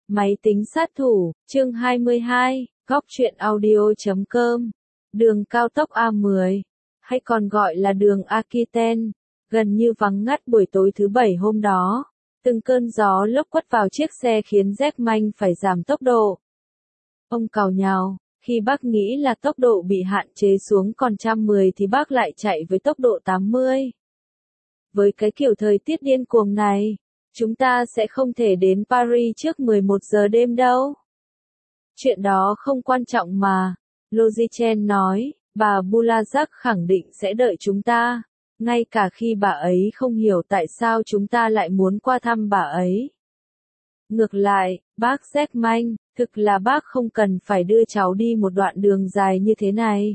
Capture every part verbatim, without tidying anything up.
Máy tính sát thủ, chương hai mươi hai, góc truyện audio chấm com. Đường cao tốc A mười, hay còn gọi là đường Aquitaine, gần như vắng ngắt buổi tối thứ bảy hôm đó. Từng cơn gió lốc quất vào chiếc xe khiến Jack Manh phải giảm tốc độ. Ông càu nhàu, khi bác nghĩ là tốc độ bị hạn chế xuống còn một trăm mười thì bác lại chạy với tốc độ tám mươi. Với cái kiểu thời tiết điên cuồng này, chúng ta sẽ không thể đến Paris trước mười một giờ đêm đâu. Chuyện đó không quan trọng mà, Logichen nói, bà Boulazac khẳng định sẽ đợi chúng ta, ngay cả khi bà ấy không hiểu tại sao chúng ta lại muốn qua thăm bà ấy. Ngược lại, bác Jack Manh, thực là bác không cần phải đưa cháu đi một đoạn đường dài như thế này.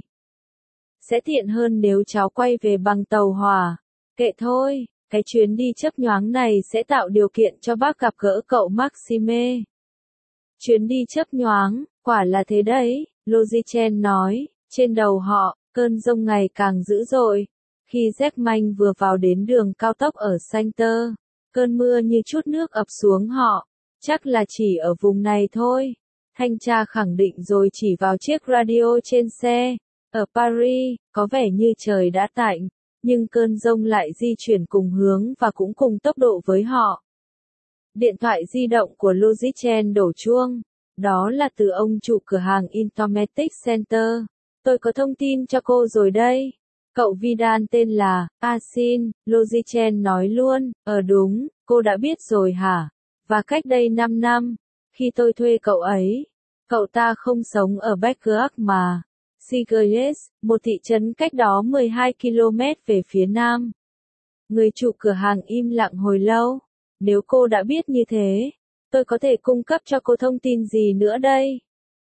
Sẽ tiện hơn nếu cháu quay về bằng tàu hỏa. Kệ thôi, cái chuyến đi chớp nhoáng này sẽ tạo điều kiện cho bác gặp gỡ cậu Maxime. Chuyến đi chớp nhoáng, quả là thế đấy, Logichen nói, trên đầu họ, cơn giông ngày càng dữ dội. Khi Jack Manh vừa vào đến đường cao tốc ở Sainte, cơn mưa như chút nước ập xuống họ, chắc là chỉ ở vùng này thôi. Thanh tra khẳng định rồi chỉ vào chiếc radio trên xe. Ở Paris, có vẻ như trời đã tạnh, nhưng cơn giông lại di chuyển cùng hướng và cũng cùng tốc độ với họ. Điện thoại di động của Logichen đổ chuông. Đó là từ ông chủ cửa hàng Intermetic Center. Tôi có thông tin cho cô rồi đây. Cậu Vidal tên là Asin, Logichen nói luôn. Ờ đúng, cô đã biết rồi hả? Và cách đây năm năm, khi tôi thuê cậu ấy, cậu ta không sống ở Bergerac mà Signes, một thị trấn cách đó mười hai ki lô mét về phía nam. Người chủ cửa hàng im lặng hồi lâu. Nếu cô đã biết như thế, tôi có thể cung cấp cho cô thông tin gì nữa đây?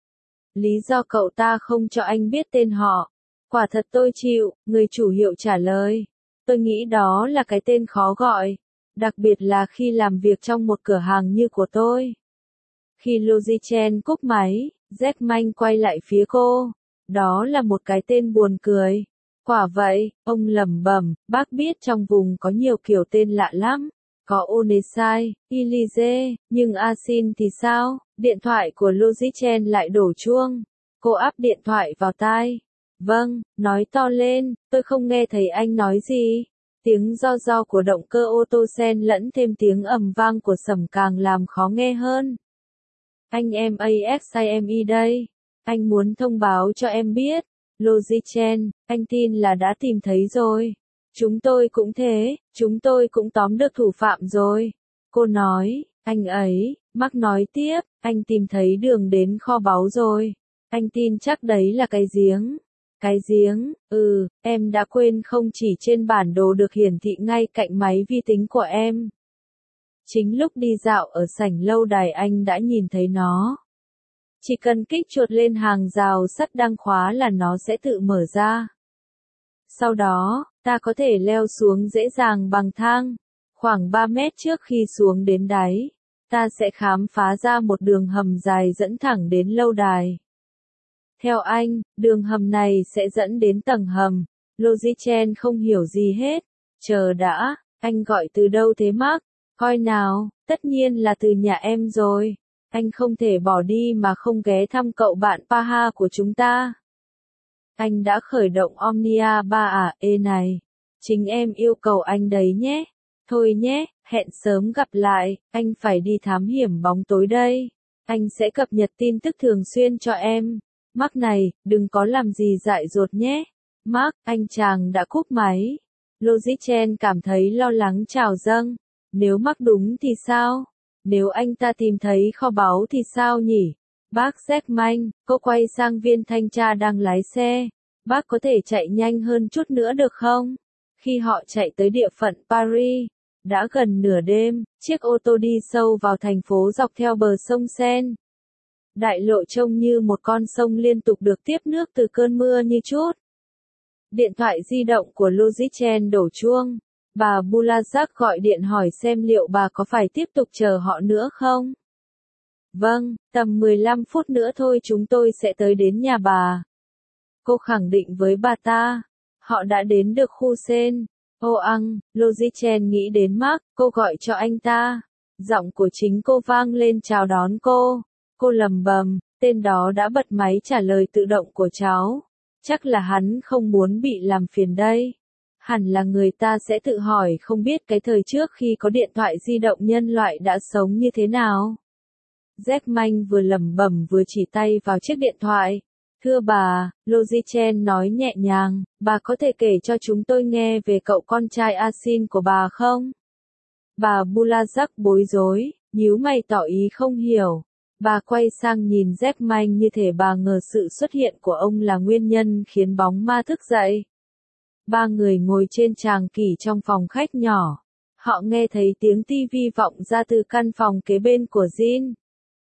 Lý do cậu ta không cho anh biết tên họ. Quả thật tôi chịu, người chủ hiệu trả lời. Tôi nghĩ đó là cái tên khó gọi, đặc biệt là khi làm việc trong một cửa hàng như của tôi. Khi Logichen cúp máy, Jack Manh quay lại phía cô. Đó là một cái tên buồn cười. Quả vậy, ông lẩm bẩm, bác biết trong vùng có nhiều kiểu tên lạ lắm. Có Onesai, Elise, nhưng Asin thì sao? Điện thoại của Logichen lại đổ chuông. Cô áp điện thoại vào tai. Vâng, nói to lên, tôi không nghe thấy anh nói gì. Tiếng ro ro của động cơ ô tô xen lẫn thêm tiếng ầm vang của sẩm càng làm khó nghe hơn. Anh em Axime đây. Anh muốn thông báo cho em biết. Logichen, anh tin là đã tìm thấy rồi. Chúng tôi cũng thế, chúng tôi cũng tóm được thủ phạm rồi. Cô nói, anh ấy, Mark nói tiếp, anh tìm thấy đường đến kho báu rồi. Anh tin chắc đấy là cái giếng. Cái giếng, ừ, em đã quên không chỉ trên bản đồ được hiển thị ngay cạnh máy vi tính của em. Chính lúc đi dạo ở sảnh lâu đài anh đã nhìn thấy nó. Chỉ cần kích chuột lên hàng rào sắt đang khóa là nó sẽ tự mở ra. Sau đó, ta có thể leo xuống dễ dàng bằng thang. Khoảng ba mét trước khi xuống đến đáy, ta sẽ khám phá ra một đường hầm dài dẫn thẳng đến lâu đài. Theo anh, đường hầm này sẽ dẫn đến tầng hầm. Logichen không hiểu gì hết. Chờ đã, anh gọi từ đâu thế Mark? Coi nào, tất nhiên là từ nhà em rồi. Anh không thể bỏ đi mà không ghé thăm cậu bạn Paha của chúng ta. Anh đã khởi động Omnia ba à, ê này. Chính em yêu cầu anh đấy nhé. Thôi nhé, hẹn sớm gặp lại, anh phải đi thám hiểm bóng tối đây. Anh sẽ cập nhật tin tức thường xuyên cho em. Mark này, đừng có làm gì dại dột nhé. Mark, anh chàng đã cúp máy. Logichen cảm thấy lo lắng trào dâng. Nếu Mark đúng thì sao? Nếu anh ta tìm thấy kho báu thì sao nhỉ? Bác Jack Manh, cô quay sang viên thanh tra đang lái xe. Bác có thể chạy nhanh hơn chút nữa được không? Khi họ chạy tới địa phận Paris, đã gần nửa đêm, chiếc ô tô đi sâu vào thành phố dọc theo bờ sông Seine. Đại lộ trông như một con sông liên tục được tiếp nước từ cơn mưa như chút. Điện thoại di động của Logichen đổ chuông. Bà Boulazac gọi điện hỏi xem liệu bà có phải tiếp tục chờ họ nữa không? Vâng, tầm mười lăm phút nữa thôi chúng tôi sẽ tới đến nhà bà. Cô khẳng định với bà ta. Họ đã đến được khu Seine. Ô ăng, Logichen nghĩ đến Mark, cô gọi cho anh ta. Giọng của chính cô vang lên chào đón cô. Cô lầm bầm, tên đó đã bật máy trả lời tự động của cháu. Chắc là hắn không muốn bị làm phiền đây. Hẳn là người ta sẽ tự hỏi không biết cái thời trước khi có điện thoại di động nhân loại đã sống như thế nào. Jack Manh vừa lẩm bẩm vừa chỉ tay vào chiếc điện thoại. Thưa bà, Logichen nói nhẹ nhàng, bà có thể kể cho chúng tôi nghe về cậu con trai Asin của bà không? Bà Bulazak bối rối, nhíu mày tỏ ý không hiểu. Bà quay sang nhìn Jack Manh như thể bà ngờ sự xuất hiện của ông là nguyên nhân khiến bóng ma thức dậy. Ba người ngồi trên tràng kỷ trong phòng khách nhỏ. Họ nghe thấy tiếng tivi vọng ra từ căn phòng kế bên của Jin.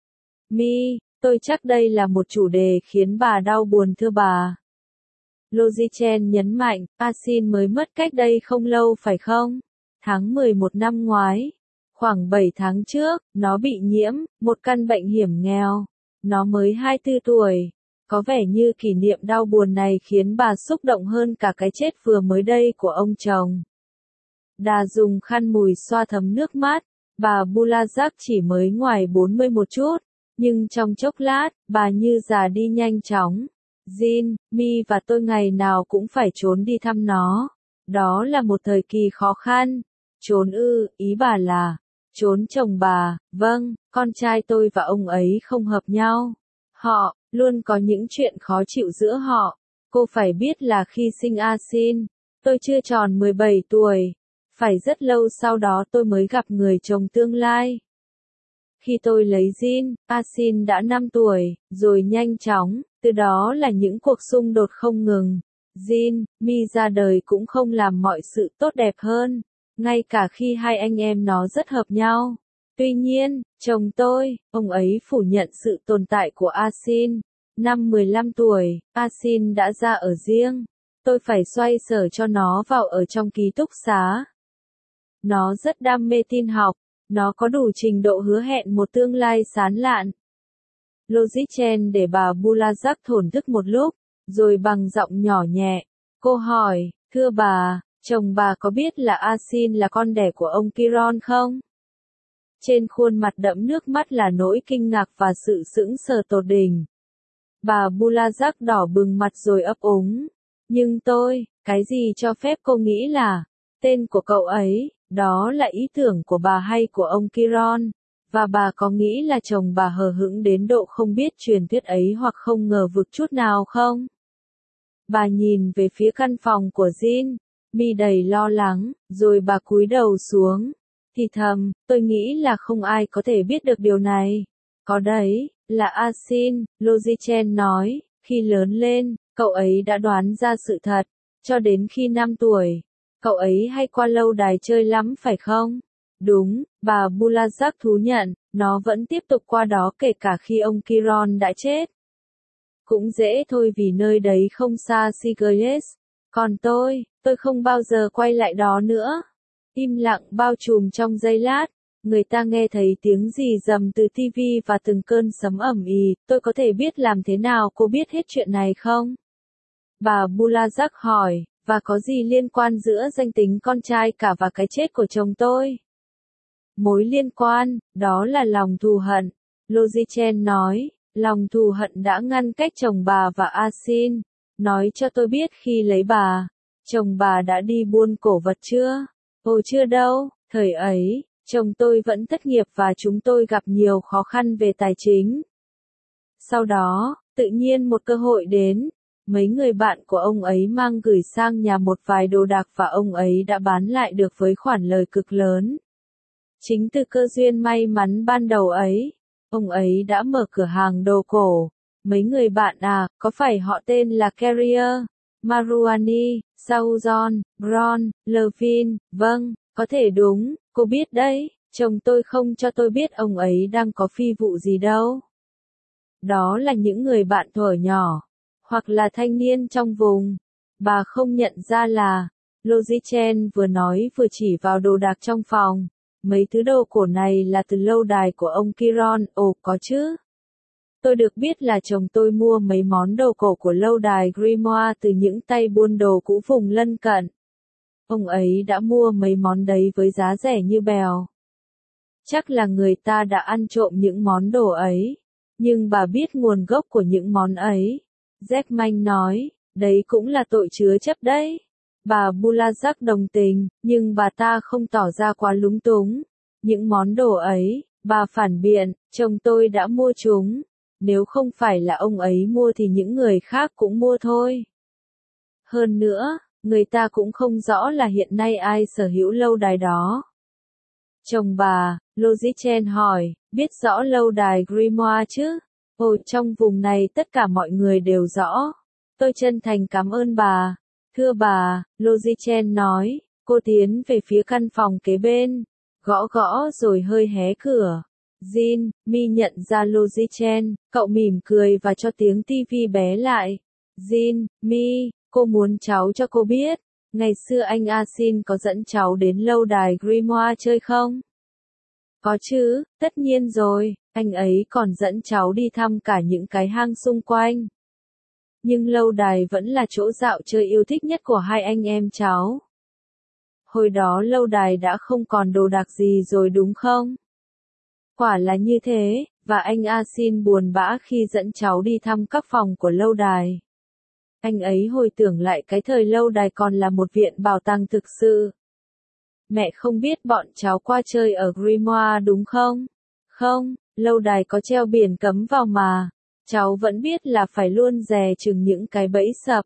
Mi, tôi chắc đây là một chủ đề khiến bà đau buồn thưa bà. Logichen nhấn mạnh, Asin mới mất cách đây không lâu phải không? Tháng mười một năm ngoái. Khoảng bảy tháng trước, nó bị nhiễm, một căn bệnh hiểm nghèo. Nó mới hai mươi tư tuổi. Có vẻ như kỷ niệm đau buồn này khiến bà xúc động hơn cả cái chết vừa mới đây của ông chồng. Đà dùng khăn mùi xoa thấm nước mắt. Bà Bulazak chỉ mới ngoài bốn mươi một chút. Nhưng trong chốc lát, bà như già đi nhanh chóng. Jin, Mi và tôi ngày nào cũng phải trốn đi thăm nó. Đó là một thời kỳ khó khăn. Trốn ư, ý bà là, trốn chồng bà, vâng, con trai tôi và ông ấy không hợp nhau. Họ, luôn có những chuyện khó chịu giữa họ. Cô phải biết là khi sinh Asin, tôi chưa tròn mười bảy tuổi. Phải rất lâu sau đó tôi mới gặp người chồng tương lai. Khi tôi lấy Jin, Asin đã năm tuổi, rồi nhanh chóng, từ đó là những cuộc xung đột không ngừng. Jin, Mi ra đời cũng không làm mọi sự tốt đẹp hơn, ngay cả khi hai anh em nó rất hợp nhau. Tuy nhiên, chồng tôi, ông ấy phủ nhận sự tồn tại của Asin. Năm mười lăm tuổi, Asin đã ra ở riêng. Tôi phải xoay sở cho nó vào ở trong ký túc xá. Nó rất đam mê tin học. Nó có đủ trình độ hứa hẹn một tương lai sáng lạn. Logichen để bà Bulazak thổn thức một lúc, rồi bằng giọng nhỏ nhẹ. Cô hỏi, thưa bà, chồng bà có biết là Asin là con đẻ của ông Kiron không? Trên khuôn mặt đẫm nước mắt là nỗi kinh ngạc và sự sững sờ tột đỉnh. Bà Bulazak đỏ bừng mặt rồi ấp úng. Nhưng tôi, cái gì cho phép cô nghĩ là, tên của cậu ấy, đó là ý tưởng của bà hay của ông Kiron, và bà có nghĩ là chồng bà hờ hững đến độ không biết truyền thuyết ấy hoặc không ngờ vực chút nào không? Bà nhìn về phía căn phòng của Jin, Mi đầy lo lắng, rồi bà cúi đầu xuống. Thì thầm, tôi nghĩ là không ai có thể biết được điều này. Có đấy, là Asin, Logichen nói, khi lớn lên, cậu ấy đã đoán ra sự thật, cho đến khi năm tuổi. Cậu ấy hay qua lâu đài chơi lắm phải không? Đúng, bà Bulazak thú nhận, nó vẫn tiếp tục qua đó kể cả khi ông Kiron đã chết. Cũng dễ thôi vì nơi đấy không xa Sigurd. Còn tôi, tôi không bao giờ quay lại đó nữa. Im lặng bao trùm trong giây lát, người ta nghe thấy tiếng rì rầm từ tivi và từng cơn sấm ầm ĩ. Tôi có thể biết làm thế nào cô biết hết chuyện này không? Bà Bulazak hỏi. Và có gì liên quan giữa danh tính con trai cả và cái chết của chồng tôi? Mối liên quan, đó là lòng thù hận. Logichen nói, lòng thù hận đã ngăn cách chồng bà và Asin. Nói cho tôi biết khi lấy bà, chồng bà đã đi buôn cổ vật chưa? Ồ chưa đâu, thời ấy, chồng tôi vẫn thất nghiệp và chúng tôi gặp nhiều khó khăn về tài chính. Sau đó, tự nhiên một cơ hội đến. Mấy người bạn của ông ấy mang gửi sang nhà một vài đồ đạc và ông ấy đã bán lại được với khoản lời cực lớn. Chính từ cơ duyên may mắn ban đầu ấy, ông ấy đã mở cửa hàng đồ cổ. Mấy người bạn à, có phải họ tên là Carrier, Maruani, Sauzon, Bron, Levin? Vâng, có thể đúng, cô biết đấy, chồng tôi không cho tôi biết ông ấy đang có phi vụ gì đâu. Đó là những người bạn thuở nhỏ. Hoặc là thanh niên trong vùng. Bà không nhận ra là, Logichen vừa nói vừa chỉ vào đồ đạc trong phòng. Mấy thứ đồ cổ này là từ lâu đài của ông Kiron, ồ có chứ. Tôi được biết là chồng tôi mua mấy món đồ cổ của lâu đài Grimoire từ những tay buôn đồ cũ vùng lân cận. Ông ấy đã mua mấy món đấy với giá rẻ như bèo. chắc là người ta đã ăn trộm những món đồ ấy. Nhưng bà biết nguồn gốc của những món ấy. Jackman nói, đấy cũng là tội chứa chấp đấy. Bà Bulazak đồng tình, nhưng bà ta không tỏ ra quá lúng túng. Những món đồ ấy, bà phản biện, chồng tôi đã mua chúng. Nếu không phải là ông ấy mua thì những người khác cũng mua thôi. Hơn nữa, người ta cũng không rõ là hiện nay ai sở hữu lâu đài đó. Chồng bà, Logichen hỏi, biết rõ lâu đài Grimoire chứ? Ồ, trong vùng này tất cả mọi người đều rõ. Tôi chân thành cảm ơn bà. Thưa bà, Logichen nói, cô tiến về phía căn phòng kế bên, gõ gõ rồi hơi hé cửa. Jin, Mi nhận ra Logichen, cậu mỉm cười và cho tiếng tivi bé lại. Jin, Mi, cô muốn cháu cho cô biết, ngày xưa anh Asin có dẫn cháu đến lâu đài Grimoire chơi không? Có chứ, tất nhiên rồi, anh ấy còn dẫn cháu đi thăm cả những cái hang xung quanh. Nhưng lâu đài vẫn là chỗ dạo chơi yêu thích nhất của hai anh em cháu. Hồi đó lâu đài đã không còn đồ đạc gì rồi đúng không? Quả là như thế, và anh Asin buồn bã khi dẫn cháu đi thăm các phòng của lâu đài. Anh ấy hồi tưởng lại cái thời lâu đài còn là một viện bảo tàng thực sự. Mẹ không biết bọn cháu qua chơi ở Grimoire đúng không? Không, lâu đài có treo biển cấm vào mà. Cháu vẫn biết là phải luôn dè chừng những cái bẫy sập.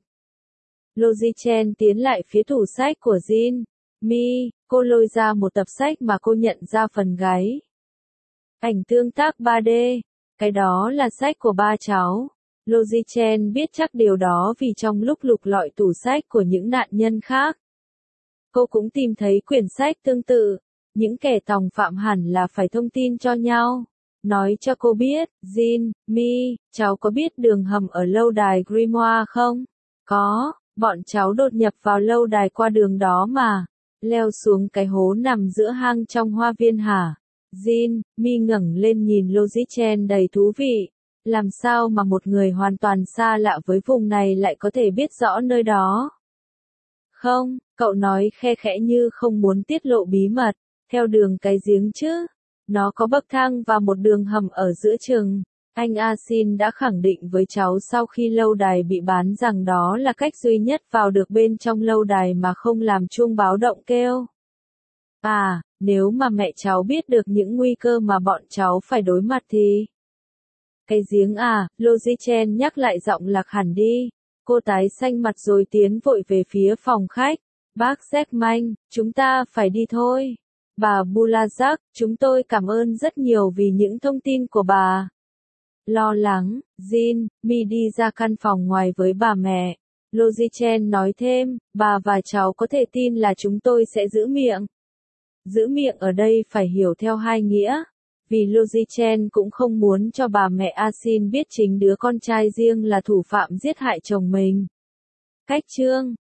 Logichen tiến lại phía tủ sách của Jin. Mi, cô lôi ra một tập sách mà cô nhận ra phần gáy. Ảnh tương tác ba D. Cái đó là sách của ba cháu. Logichen biết chắc điều đó vì trong lúc lục lọi tủ sách của những nạn nhân khác, cô cũng tìm thấy quyển sách tương tự. Những kẻ tòng phạm hẳn là phải thông tin cho nhau. Nói cho cô biết, Jin, Mi, cháu có biết đường hầm ở lâu đài Grimoire không? Có, bọn cháu đột nhập vào lâu đài qua đường đó mà. Leo xuống cái hố nằm giữa hang trong hoa viên hả? Jin, Mi ngẩng lên nhìn Logichen đầy thú vị. Làm sao mà một người hoàn toàn xa lạ với vùng này lại có thể biết rõ nơi đó? Không, cậu nói khe khẽ như không muốn tiết lộ bí mật. Theo đường cái giếng chứ. Nó có bậc thang và một đường hầm ở giữa chừng. Anh Asin đã khẳng định với cháu sau khi lâu đài bị bán rằng đó là cách duy nhất vào được bên trong lâu đài mà không làm chuông báo động kêu. À, nếu mà mẹ cháu biết được những nguy cơ mà bọn cháu phải đối mặt thì... Cái giếng à, Logichen nhắc lại giọng lạc hẳn đi. Cô tái xanh mặt rồi tiến vội về phía phòng khách. Bác Jackman, chúng ta phải đi thôi. Bà Bulazak, chúng tôi cảm ơn rất nhiều vì những thông tin của bà. Lo lắng, Jin, Mi đi ra căn phòng ngoài với bà mẹ. Logichen nói thêm, bà và cháu có thể tin là chúng tôi sẽ giữ miệng. Giữ miệng ở đây phải hiểu theo hai nghĩa. Vì Logichen cũng không muốn cho bà mẹ Asin biết chính đứa con trai riêng là thủ phạm giết hại chồng mình. Cách chương